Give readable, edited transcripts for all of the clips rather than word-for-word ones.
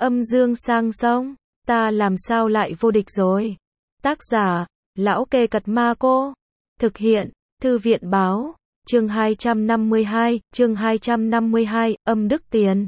Âm dương sang sông, ta làm sao lại vô địch rồi. Tác giả, Lão Kê Cật Ma Cô. Thực hiện, Thư viện Báo. Chương 252, âm đức tiền.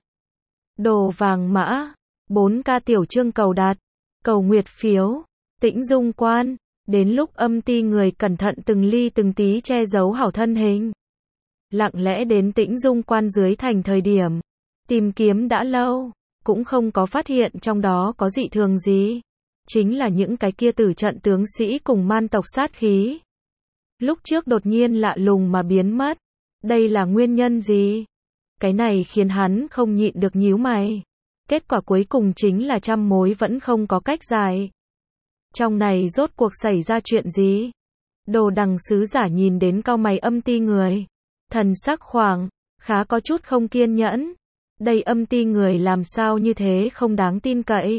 Đồ vàng mã. 4K tiểu chương cầu đạt. Cầu nguyệt phiếu. Tĩnh Dung Quan. Đến lúc Âm Ti người cẩn thận từng ly từng tí che giấu hảo thân hình. Lặng lẽ đến Tĩnh Dung Quan dưới thành thời điểm. Tìm kiếm đã lâu. Cũng không có phát hiện trong đó có dị thường gì. Chính là những cái kia tử trận tướng sĩ cùng man tộc sát khí. Lúc trước đột nhiên lạ lùng mà biến mất. Đây là nguyên nhân gì? Cái này khiến hắn không nhịn được nhíu mày. Kết quả cuối cùng chính là trăm mối vẫn không có cách giải. Trong này rốt cuộc xảy ra chuyện gì? Đồ Đằng sứ giả nhìn đến cau mày Âm Ti người. Thần sắc khoảng, khá có chút không kiên nhẫn. Đây Âm Ti người làm sao như thế không đáng tin cậy.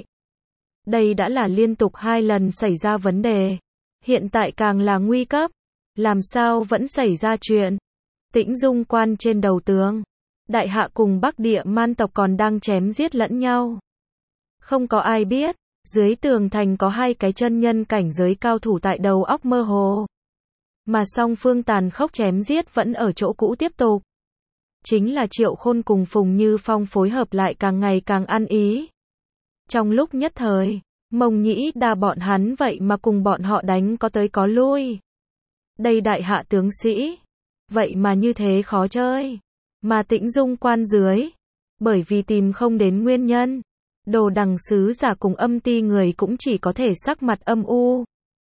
Đây đã là liên tục 2 lần xảy ra vấn đề. Hiện tại càng là nguy cấp. Làm sao vẫn xảy ra chuyện. Tĩnh Dung Quan trên đầu tường. Đại hạ cùng Bắc Địa man tộc còn đang chém giết lẫn nhau. Không có ai biết, dưới tường thành có 2 cái chân nhân cảnh giới cao thủ tại đầu óc mơ hồ. Mà song phương tàn khốc chém giết vẫn ở chỗ cũ tiếp tục. Chính là Triệu Khôn cùng Phùng Như Phong phối hợp lại càng ngày càng ăn ý. Trong lúc nhất thời, Mông Nhĩ Đa bọn hắn vậy mà cùng bọn họ đánh có tới có lui. Đây đại hạ tướng sĩ, vậy mà như thế khó chơi. Mà Tĩnh Dung Quan dưới, bởi vì tìm không đến nguyên nhân, Đồ Đằng sứ giả cùng Âm Ti người cũng chỉ có thể sắc mặt âm u.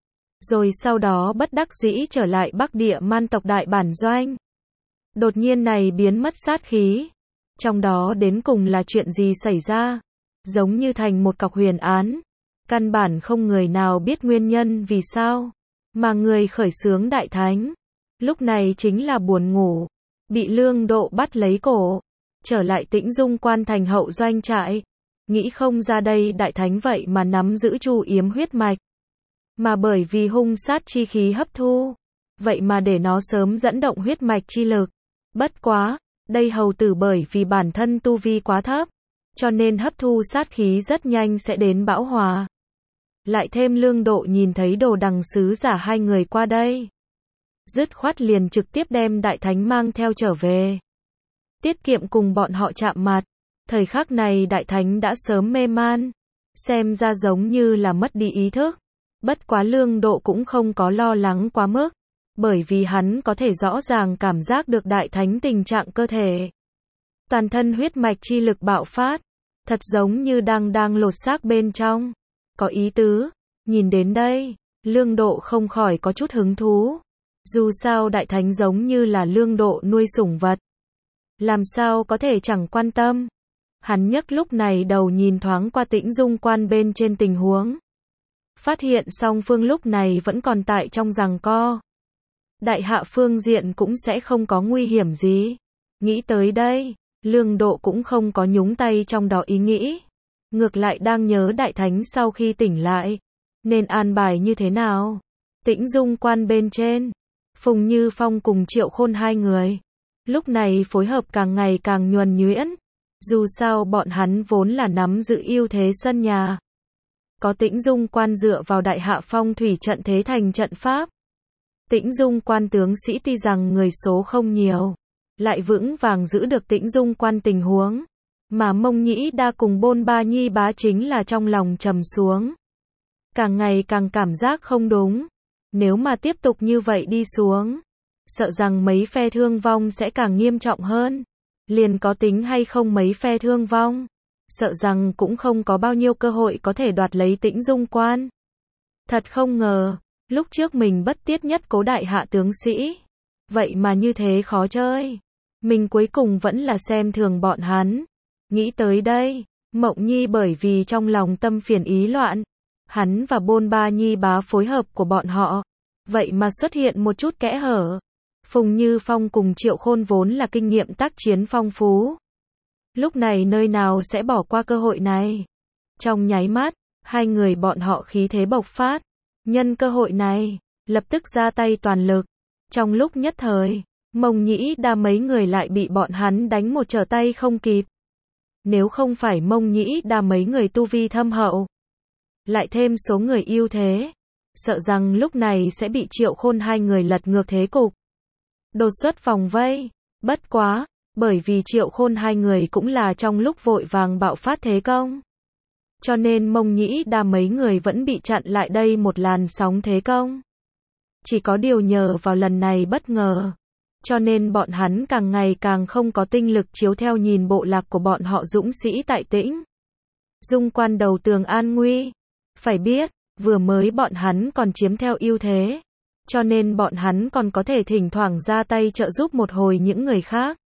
Rồi sau đó bất đắc dĩ trở lại Bắc Địa man tộc đại bản doanh. Đột nhiên này biến mất sát khí. Trong đó đến cùng là chuyện gì xảy ra? Giống như thành một cọc huyền án. Căn bản không người nào biết nguyên nhân vì sao. Mà người khởi xướng đại thánh. Lúc này chính là buồn ngủ. Bị Lương Độ bắt lấy cổ. Trở lại Tĩnh Dung Quan thành hậu doanh trại. Nghĩ không ra đây đại thánh vậy mà nắm giữ Chu Yếm huyết mạch. Mà bởi vì hung sát chi khí hấp thu. Vậy mà để nó sớm dẫn động huyết mạch chi lực. Bất quá, đây hầu tử bởi vì bản thân tu vi quá thấp. Cho nên hấp thu sát khí rất nhanh sẽ đến bão hòa. Lại thêm Lương Độ nhìn thấy Đồ Đằng sứ giả 2 người qua đây. Dứt khoát liền trực tiếp đem đại thánh mang theo trở về. Tiết kiệm cùng bọn họ chạm mặt. Thời khắc này đại thánh đã sớm mê man. Xem ra giống như là mất đi ý thức. Bất quá Lương Độ cũng không có lo lắng quá mức. Bởi vì hắn có thể rõ ràng cảm giác được đại thánh tình trạng cơ thể. Toàn thân huyết mạch chi lực bạo phát. Thật giống như đang lột xác bên trong. Có ý tứ. Nhìn đến đây, Lương Độ không khỏi có chút hứng thú. Dù sao đại thánh giống như là Lương Độ nuôi sủng vật. Làm sao có thể chẳng quan tâm. Hắn nhấc lúc này đầu nhìn thoáng qua Tĩnh Dung Quan bên trên tình huống. Phát hiện song phương lúc này vẫn còn tại trong giằng co. Đại hạ phương diện cũng sẽ không có nguy hiểm gì. Nghĩ tới đây, Lương Độ cũng không có nhúng tay trong đó ý nghĩ. Ngược lại đang nhớ đại thánh sau khi tỉnh lại. Nên an bài như thế nào? Tĩnh Dung Quan bên trên. Phùng Như Phong cùng Triệu Khôn 2 người. Lúc này phối hợp càng ngày càng nhuần nhuyễn. Dù sao bọn hắn vốn là nắm giữ ưu thế sân nhà. Có Tĩnh Dung Quan dựa vào đại hạ phong thủy trận thế thành trận pháp. Tĩnh Dung Quan tướng sĩ tuy rằng người số không nhiều. Lại vững vàng giữ được Tĩnh Dung Quan tình huống. Mà Mông Nhĩ Đa cùng Bôn Ba Nhi Bá chính là trong lòng trầm xuống. Càng ngày càng cảm giác không đúng. Nếu mà tiếp tục như vậy đi xuống. Sợ rằng mấy phe thương vong sẽ càng nghiêm trọng hơn. Liền có tính hay không mấy phe thương vong. Sợ rằng cũng không có bao nhiêu cơ hội có thể đoạt lấy Tĩnh Dung Quan. Thật không ngờ. Lúc trước mình bất tiết nhất cố đại hạ tướng sĩ. Vậy mà như thế khó chơi. Mình cuối cùng vẫn là xem thường bọn hắn. Nghĩ tới đây, Mộng Nhi bởi vì trong lòng tâm phiền ý loạn. Hắn và Bôn Ba Nhi Bá phối hợp của bọn họ. Vậy mà xuất hiện một chút kẽ hở. Phùng Như Phong cùng Triệu Khôn vốn là kinh nghiệm tác chiến phong phú. Lúc này nơi nào sẽ bỏ qua cơ hội này. Trong nháy mắt, 2 người bọn họ khí thế bộc phát. Nhân cơ hội này, lập tức ra tay toàn lực. Trong lúc nhất thời, Mông Nhĩ Đa mấy người lại bị bọn hắn đánh một trở tay không kịp. Nếu không phải Mông Nhĩ Đa mấy người tu vi thâm hậu, lại thêm số người ưu thế, sợ rằng lúc này sẽ bị Triệu Khôn hai người lật ngược thế cục. Đột xuất vòng vây, bất quá, bởi vì Triệu Khôn hai người cũng là trong lúc vội vàng bạo phát thế công. Cho nên Mông Nhĩ Đa mấy người vẫn bị chặn lại đây một làn sóng thế công. Chỉ có điều nhờ vào lần này bất ngờ, cho nên bọn hắn càng ngày càng không có tinh lực chiếu theo nhìn bộ lạc của bọn họ dũng sĩ tại Tĩnh Dung Quan đầu tường an nguy. Phải biết, vừa mới bọn hắn còn chiếm theo ưu thế, cho nên bọn hắn còn có thể thỉnh thoảng ra tay trợ giúp một hồi những người khác,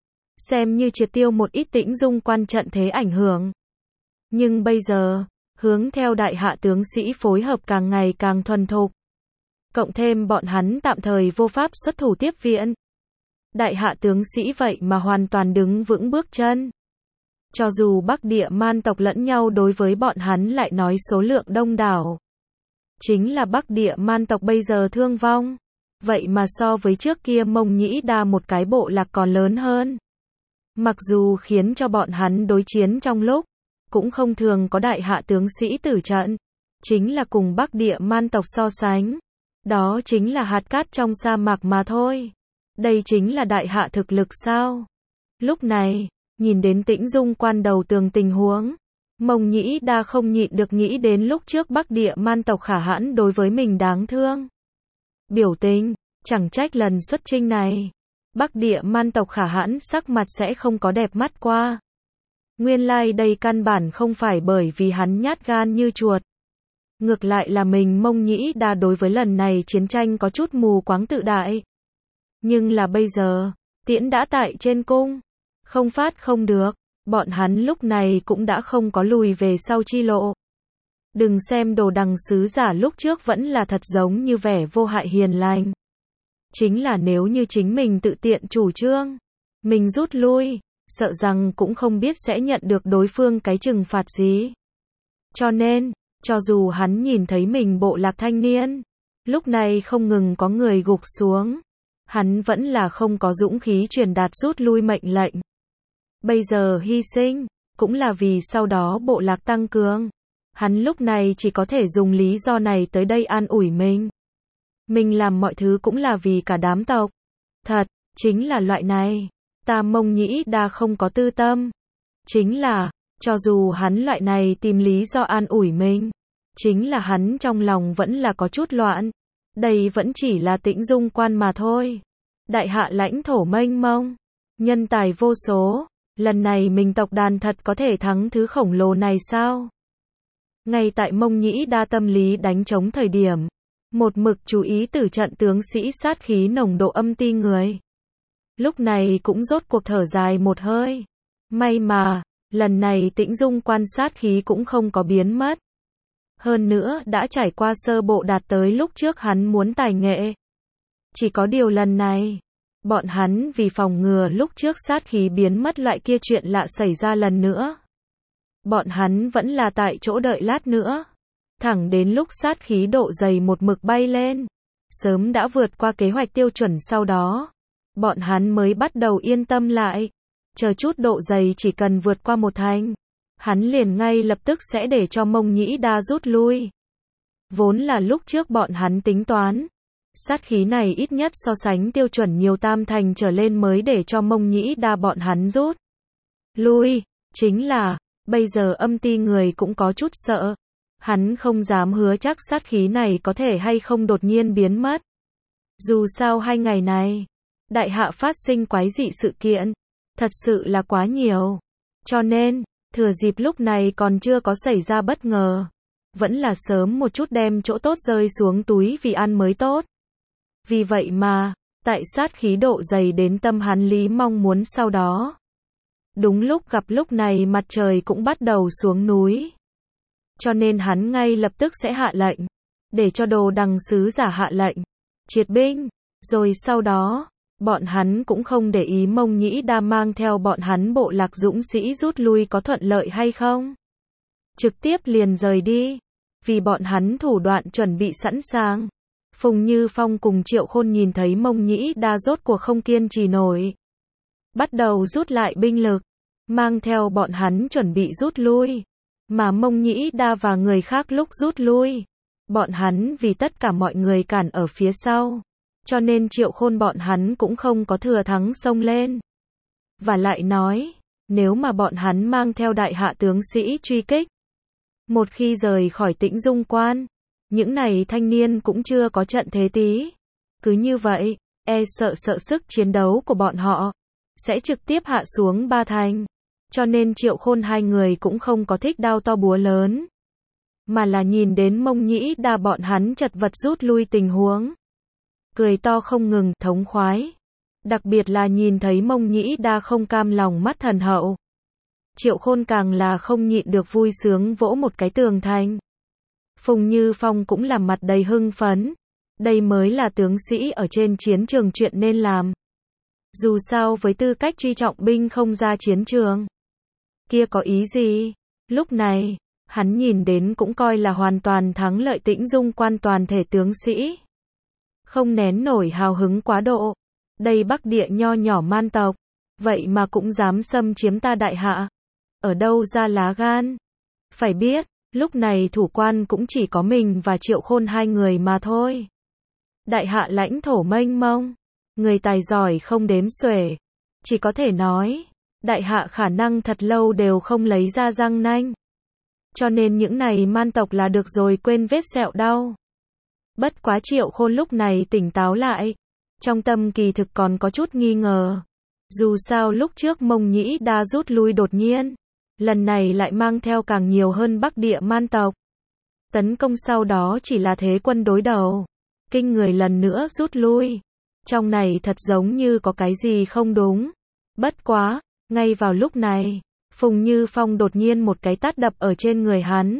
xem như triệt tiêu một ít Tĩnh Dung Quan trận thế ảnh hưởng. Nhưng bây giờ, hướng theo đại hạ tướng sĩ phối hợp càng ngày càng thuần thục, cộng thêm bọn hắn tạm thời vô pháp xuất thủ tiếp viện, đại hạ tướng sĩ vậy mà hoàn toàn đứng vững bước chân. Cho dù Bắc Địa Man tộc lẫn nhau đối với bọn hắn lại nói số lượng đông đảo, chính là Bắc Địa Man tộc bây giờ thương vong, vậy mà so với trước kia Mông Nhĩ Đa một cái bộ lạc còn lớn hơn. Mặc dù khiến cho bọn hắn đối chiến trong lúc, cũng không thường có đại hạ tướng sĩ tử trận, chính là cùng Bắc Địa Man tộc so sánh, đó chính là hạt cát trong sa mạc mà thôi. Đây chính là đại hạ thực lực sao? Lúc này, nhìn đến Tĩnh Dung Quan đầu tường tình huống, Mông Nhĩ Đa không nhịn được nghĩ đến lúc trước Bắc Địa Man tộc khả hãn đối với mình đáng thương. Biểu tình, chẳng trách lần xuất chinh này, Bắc Địa Man tộc khả hãn sắc mặt sẽ không có đẹp mắt qua. Nguyên lai đây căn bản không phải bởi vì hắn nhát gan như chuột. Ngược lại là mình Mông Nhĩ Đa đối với lần này chiến tranh có chút mù quáng tự đại. Nhưng là bây giờ, tiễn đã tại trên cung, không phát không được, bọn hắn lúc này cũng đã không có lùi về sau chi lộ. Đừng xem Đồ Đằng sứ giả lúc trước vẫn là thật giống như vẻ vô hại hiền lành. Chính là nếu như chính mình tự tiện chủ trương, mình rút lui, sợ rằng cũng không biết sẽ nhận được đối phương cái trừng phạt gì. Cho nên, cho dù hắn nhìn thấy mình bộ lạc thanh niên, lúc này không ngừng có người gục xuống, hắn vẫn là không có dũng khí truyền đạt rút lui mệnh lệnh. Bây giờ hy sinh, cũng là vì sau đó bộ lạc tăng cường. Hắn lúc này chỉ có thể dùng lý do này tới đây an ủi mình. Mình làm mọi thứ cũng là vì cả đám tộc. Thật, chính là loại này. Ta Mông Nhĩ Đa không có tư tâm. Chính là, cho dù hắn loại này tìm lý do an ủi mình, chính là hắn trong lòng vẫn là có chút loạn. Đây vẫn chỉ là Tĩnh Dung Quan mà thôi. Đại hạ lãnh thổ mênh mông, nhân tài vô số, lần này mình tộc đàn thật có thể thắng thứ khổng lồ này sao? Ngay tại Mông Nhĩ Đa tâm lý đánh trống thời điểm, một mực chú ý tử trận tướng sĩ sát khí nồng độ âm ti người. Lúc này cũng rốt cuộc thở dài một hơi. May mà, lần này Tĩnh Dung Quan sát khí cũng không có biến mất. Hơn nữa đã trải qua sơ bộ đạt tới lúc trước hắn muốn tài nghệ. Chỉ có điều lần này, bọn hắn vì phòng ngừa lúc trước sát khí biến mất loại kia chuyện lạ xảy ra lần nữa. Bọn hắn vẫn là tại chỗ đợi lát nữa. Thẳng đến lúc sát khí độ dày một mực bay lên, sớm đã vượt qua kế hoạch tiêu chuẩn sau đó. Bọn hắn mới bắt đầu yên tâm lại. Chờ chút độ dày chỉ cần vượt qua một thành, hắn liền ngay lập tức sẽ để cho Mông Nhĩ Đa rút lui. Vốn là lúc trước bọn hắn tính toán, sát khí này ít nhất so sánh tiêu chuẩn nhiều tam thành trở lên mới để cho Mông Nhĩ Đa bọn hắn rút lui. Chính là, bây giờ âm ti người cũng có chút sợ. Hắn không dám hứa chắc sát khí này có thể hay không đột nhiên biến mất. Dù sao 2 ngày này, đại hạ phát sinh quái dị sự kiện, thật sự là quá nhiều. Cho nên, thừa dịp lúc này còn chưa có xảy ra bất ngờ, vẫn là sớm một chút đem chỗ tốt rơi xuống túi vì ăn mới tốt. Vì vậy mà, tại sát khí độ dày đến tâm hắn lý mong muốn sau đó. Đúng lúc gặp lúc này mặt trời cũng bắt đầu xuống núi. Cho nên hắn ngay lập tức sẽ hạ lệnh, để cho Đồ Đằng sứ giả hạ lệnh triệt binh, rồi sau đó, bọn hắn cũng không để ý Mông Nhĩ Đa mang theo bọn hắn bộ lạc dũng sĩ rút lui có thuận lợi hay không. Trực tiếp liền rời đi, vì bọn hắn thủ đoạn chuẩn bị sẵn sàng. Phùng Như Phong cùng Triệu Khôn nhìn thấy Mông Nhĩ Đa rốt cuộc không kiên trì nổi, bắt đầu rút lại binh lực. mang theo bọn hắn chuẩn bị rút lui. Mà Mông Nhĩ Đa và người khác lúc rút lui, bọn hắn vì tất cả mọi người cản ở phía sau, cho nên Triệu Khôn bọn hắn cũng không có thừa thắng xông lên. Và lại nói, nếu mà bọn hắn mang theo đại hạ tướng sĩ truy kích, một khi rời khỏi Tĩnh Dung Quan, những này thanh niên cũng chưa có trận thế tí. Cứ như vậy, sợ sức chiến đấu của bọn họ sẽ trực tiếp hạ xuống ba thành. Cho nên Triệu Khôn hai người cũng không có thích đao to búa lớn, mà là nhìn đến Mông Nhĩ Đa bọn hắn chật vật rút lui tình huống, cười to không ngừng, thống khoái. Đặc biệt là nhìn thấy Mông Nhĩ Đa không cam lòng mắt thần hậu, Triệu Khôn càng là không nhịn được vui sướng vỗ một cái tường thành. Phùng Như Phong cũng làm mặt đầy hưng phấn, đây mới là tướng sĩ ở trên chiến trường chuyện nên làm. Dù sao với tư cách truy trọng binh không ra chiến trường, kia có ý gì? Lúc này, hắn nhìn đến cũng coi là hoàn toàn thắng lợi Tĩnh Dung Quan toàn thể tướng sĩ. Không nén nổi hào hứng quá độ. Đây Bắc Địa nho nhỏ man tộc, vậy mà cũng dám xâm chiếm ta đại hạ. Ở đâu ra lá gan? Phải biết, lúc này thủ quan cũng chỉ có mình và Triệu Khôn hai người mà thôi. Đại hạ lãnh thổ mênh mông, người tài giỏi không đếm xuể. Chỉ có thể nói, đại hạ khả năng thật lâu đều không lấy ra răng nanh. Cho nên những này man tộc là được rồi quên vết sẹo đau. Bất quá Triệu Khôn lúc này tỉnh táo lại. Trong tâm kỳ thực còn có chút nghi ngờ. Dù sao lúc trước Mông Nhĩ Đa rút lui đột nhiên, lần này lại mang theo càng nhiều hơn Bắc Địa man tộc. Tấn công sau đó chỉ là thế quân đối đầu. Kinh người lần nữa rút lui. Trong này thật giống như có cái gì không đúng. Bất quá, ngay vào lúc này, Phùng Như Phong đột nhiên một cái tát đập ở trên người hắn.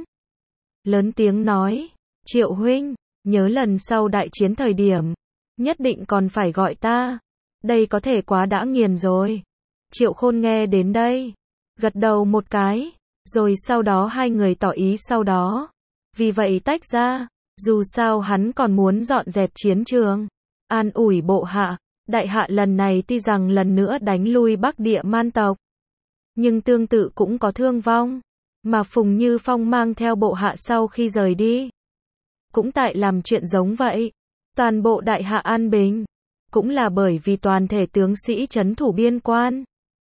Lớn tiếng nói, Triệu huynh, nhớ lần sau đại chiến thời điểm, nhất định còn phải gọi ta. Đây có thể quá đã nghiền rồi. Triệu Khôn nghe đến đây, gật đầu một cái, rồi sau đó hai người tỏ ý sau đó. Vì vậy tách ra, dù sao hắn còn muốn dọn dẹp chiến trường, an ủi bộ hạ. Đại hạ lần này tuy rằng lần nữa đánh lui Bắc Địa man tộc, nhưng tương tự cũng có thương vong, mà Phùng Như Phong mang theo bộ hạ sau khi rời đi, cũng tại làm chuyện giống vậy. Toàn bộ đại hạ an bình, cũng là bởi vì toàn thể tướng sĩ trấn thủ biên quan.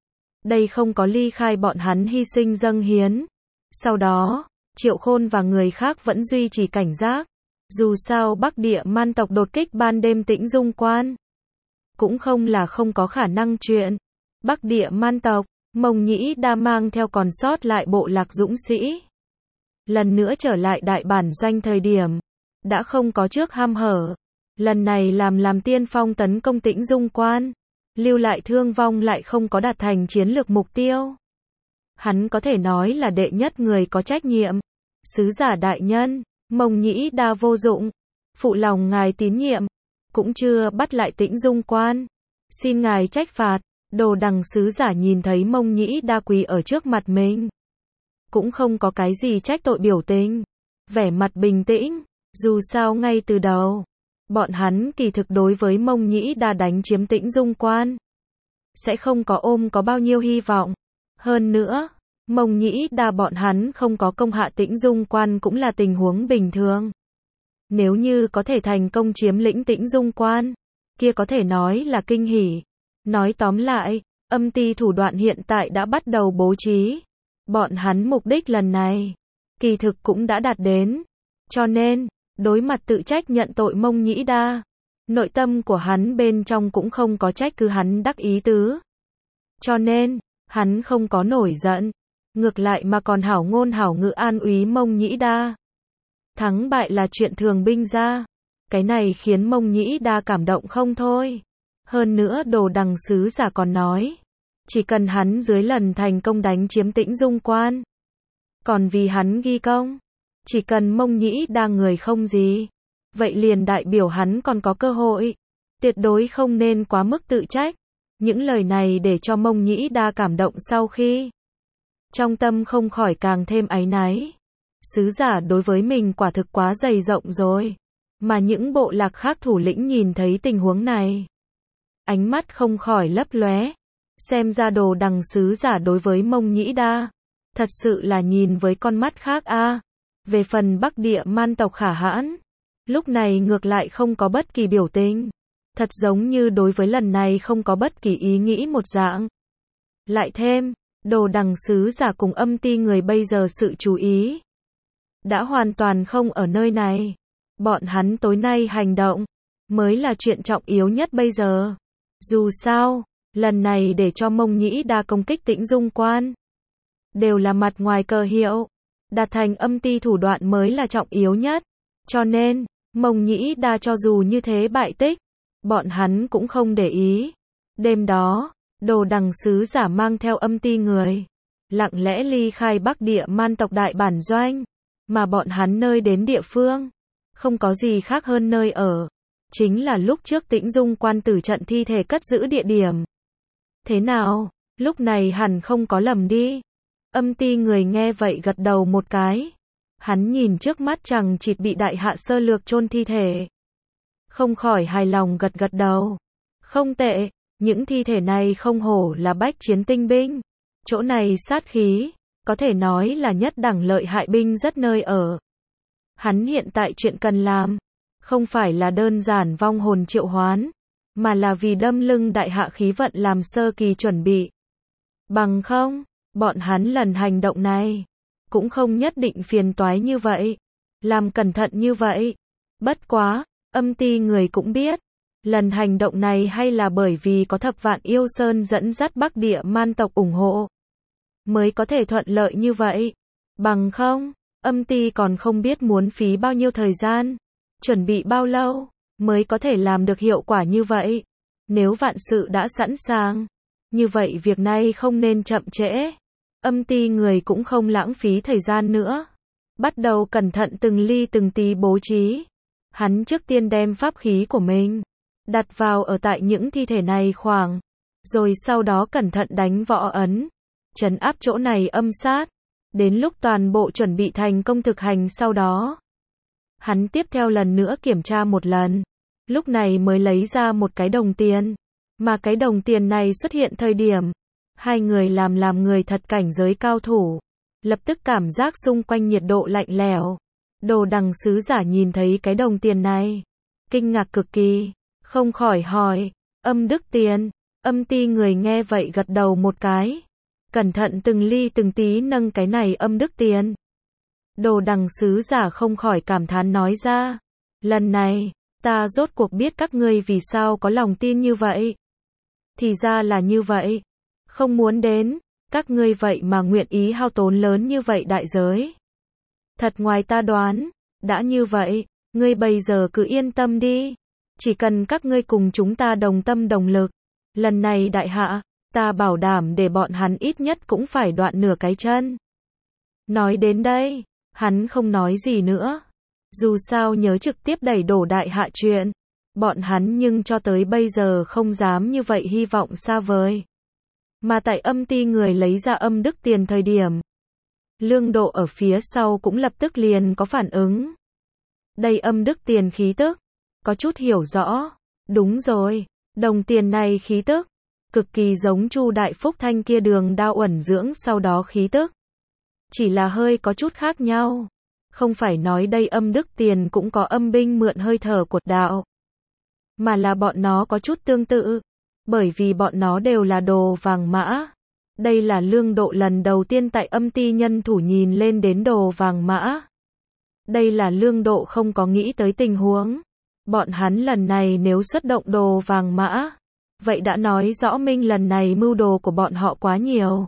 Đây không có ly khai bọn hắn hy sinh dâng hiến. Sau đó, Triệu Khôn và người khác vẫn duy trì cảnh giác. Dù sao Bắc Địa man tộc đột kích ban đêm Tĩnh Dung Quan, cũng không là không có khả năng chuyện. Bắc Địa man tộc, Mông Nhĩ Đa mang theo còn sót lại bộ lạc dũng sĩ, lần nữa trở lại đại bản doanh thời điểm, đã không có trước ham hở. Lần này làm tiên phong tấn công Tĩnh Dung Quan, lưu lại thương vong lại không có đạt thành chiến lược mục tiêu. Hắn có thể nói là đệ nhất người có trách nhiệm. Sứ giả đại nhân, Mông Nhĩ Đa vô dụng, phụ lòng ngài tín nhiệm, cũng chưa bắt lại Tĩnh Dung Quan, xin ngài trách phạt. Đồ Đằng sứ giả nhìn thấy Mông Nhĩ Đa quỳ ở trước mặt mình, cũng không có cái gì trách tội biểu tình, vẻ mặt bình tĩnh. Dù sao ngay từ đầu, bọn hắn kỳ thực đối với Mông Nhĩ Đa đánh chiếm Tĩnh Dung Quan, sẽ không có có bao nhiêu hy vọng. Hơn nữa, Mông Nhĩ Đa bọn hắn không có công hạ Tĩnh Dung Quan cũng là tình huống bình thường. Nếu như có thể thành công chiếm lĩnh Tĩnh Dung Quan, kia có thể nói là kinh hỉ. Nói tóm lại, âm ty thủ đoạn hiện tại đã bắt đầu bố trí. Bọn hắn mục đích lần này, kỳ thực cũng đã đạt đến. Cho nên, đối mặt tự trách nhận tội Mông Nhĩ Đa, nội tâm của hắn bên trong cũng không có trách cứ hắn đắc ý tứ. Cho nên, hắn không có nổi giận, ngược lại mà còn hảo ngôn hảo ngữ an úy Mông Nhĩ Đa. Thắng bại là chuyện thường binh ra. Cái này khiến Mông Nhĩ Đa cảm động không thôi. Hơn nữa Đồ Đằng sứ giả còn nói, chỉ cần hắn dưới lần thành công đánh chiếm Tĩnh Dung Quan, còn vì hắn ghi công, chỉ cần Mông Nhĩ Đa người không gì, vậy liền đại biểu hắn còn có cơ hội. Tuyệt đối không nên quá mức tự trách. Những lời này để cho Mông Nhĩ Đa cảm động sau khi, trong tâm không khỏi càng thêm áy náy. Sứ giả đối với mình quả thực quá dày rộng rồi. Mà những bộ lạc khác thủ lĩnh nhìn thấy tình huống này, ánh mắt không khỏi lấp lóe. Xem ra Đồ Đằng sứ giả đối với Mông Nhĩ Đa, thật sự là nhìn với con mắt khác a. Về phần Bắc Địa Man tộc Khả Hãn, lúc này ngược lại không có bất kỳ biểu tình. Thật giống như đối với lần này không có bất kỳ ý nghĩ một dạng. Lại thêm, Đồ Đằng sứ giả cùng Âm Ti người bây giờ sự chú ý đã hoàn toàn không ở nơi này. Bọn hắn tối nay hành động mới là chuyện trọng yếu nhất bây giờ. Dù sao, lần này để cho Mông Nhĩ Đa công kích Tĩnh Dung Quan, đều là mặt ngoài cờ hiệu, đạt thành Âm Ti thủ đoạn mới là trọng yếu nhất. Cho nên, Mông Nhĩ Đa cho dù như thế bại tích, bọn hắn cũng không để ý. Đêm đó, Đồ Đằng sứ giả mang theo Âm Ti người, lặng lẽ ly khai Bắc Địa Man tộc đại bản doanh, mà bọn hắn nơi đến địa phương, không có gì khác hơn nơi ở. Chính là lúc trước Tĩnh Dung Quan tử trận thi thể cất giữ địa điểm. Thế nào, lúc này hẳn không có lầm đi. Âm Ti người nghe vậy gật đầu một cái. Hắn nhìn trước mắt chằng chịt bị đại hạ sơ lược chôn thi thể, không khỏi hài lòng gật gật đầu. Không tệ, những thi thể này không hổ là bách chiến tinh binh. Chỗ này sát khí, có thể nói là nhất đẳng lợi hại binh rất nơi ở. Hắn hiện tại chuyện cần làm, không phải là đơn giản vong hồn triệu hoán, mà là vì đâm lưng đại hạ khí vận làm sơ kỳ chuẩn bị. Bằng không, bọn hắn lần hành động này, cũng không nhất định phiền toái như vậy, làm cẩn thận như vậy. Bất quá, Âm Ti người cũng biết, lần hành động này hay là bởi vì có Thập Vạn Yêu Sơn dẫn dắt Bắc Địa Man tộc ủng hộ, mới có thể thuận lợi như vậy. Bằng không, Âm Ti còn không biết muốn phí bao nhiêu thời gian, chuẩn bị bao lâu, mới có thể làm được hiệu quả như vậy. Nếu vạn sự đã sẵn sàng, như vậy việc này không nên chậm trễ. Âm Ti người cũng không lãng phí thời gian nữa, bắt đầu cẩn thận từng ly từng tí bố trí. Hắn trước tiên đem pháp khí của mình đặt vào ở tại những thi thể này khoảng, rồi sau đó cẩn thận đánh võ ấn, trấn áp chỗ này âm sát. Đến lúc toàn bộ chuẩn bị thành công thực hành sau đó, hắn tiếp theo lần nữa kiểm tra một lần, lúc này mới lấy ra một cái đồng tiền. Mà cái đồng tiền này xuất hiện thời điểm, hai người làm người thật cảnh giới cao thủ, lập tức cảm giác xung quanh nhiệt độ lạnh lẽo. Đồ Đằng sứ giả nhìn thấy cái đồng tiền này, kinh ngạc cực kỳ, không khỏi hỏi, Âm Đức Tiền. Âm Ti người nghe vậy gật đầu một cái, cẩn thận từng ly từng tí nâng cái này Âm Đức Tiền. Đồ Đằng sứ giả không khỏi cảm thán nói ra, lần này, ta rốt cuộc biết các ngươi vì sao có lòng tin như vậy. Thì ra là như vậy, không muốn đến, các ngươi vậy mà nguyện ý hao tốn lớn như vậy đại giới. Thật ngoài ta đoán, đã như vậy, ngươi bây giờ cứ yên tâm đi, chỉ cần các ngươi cùng chúng ta đồng tâm đồng lực, lần này đại hạ, ta bảo đảm để bọn hắn ít nhất cũng phải đoạn nửa cái chân. Nói đến đây, hắn không nói gì nữa. Dù sao nhớ trực tiếp đẩy đổ đại hạ chuyện, bọn hắn nhưng cho tới bây giờ không dám như vậy hy vọng xa vời. Mà tại Âm Ti người lấy ra Âm Đức Tiền thời điểm, Lương Độ ở phía sau cũng lập tức liền có phản ứng. Đây Âm Đức Tiền khí tức, có chút hiểu rõ. Đúng rồi, đồng tiền này khí tức, cực kỳ giống Chu Đại Phúc Thanh kia đường đao uẩn dưỡng sau đó khí tức. Chỉ là hơi có chút khác nhau. Không phải nói đây Âm Đức Tiền cũng có âm binh mượn hơi thở của đạo, mà là bọn nó có chút tương tự, bởi vì bọn nó đều là đồ vàng mã. Đây là Lương Độ lần đầu tiên tại Âm Ti nhân thủ nhìn lên đến đồ vàng mã. Đây là Lương Độ không có nghĩ tới tình huống. Bọn hắn lần này nếu xuất động đồ vàng mã, vậy đã nói rõ minh lần này mưu đồ của bọn họ quá nhiều.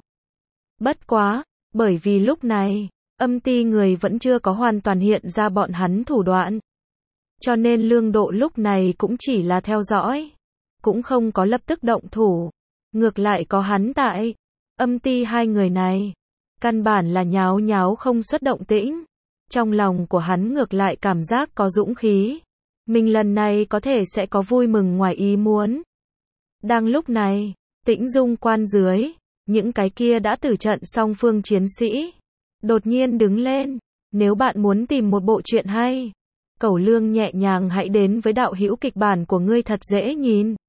Bất quá, bởi vì lúc này, Âm Ti người vẫn chưa có hoàn toàn hiện ra bọn hắn thủ đoạn. Cho nên Lương Độ lúc này cũng chỉ là theo dõi, cũng không có lập tức động thủ. Ngược lại có hắn tại, Âm Ti hai người này, căn bản là nháo nháo không xuất động tĩnh. Trong lòng của hắn ngược lại cảm giác có dũng khí. Mình lần này có thể sẽ có vui mừng ngoài ý muốn. Đang lúc này, Tĩnh Dung Quan dưới, những cái kia đã tử trận song phương chiến sĩ đột nhiên đứng lên. Nếu bạn muốn tìm một bộ truyện hay, Cẩu Lương nhẹ nhàng hãy đến với đạo hữu kịch bản của ngươi thật dễ nhìn.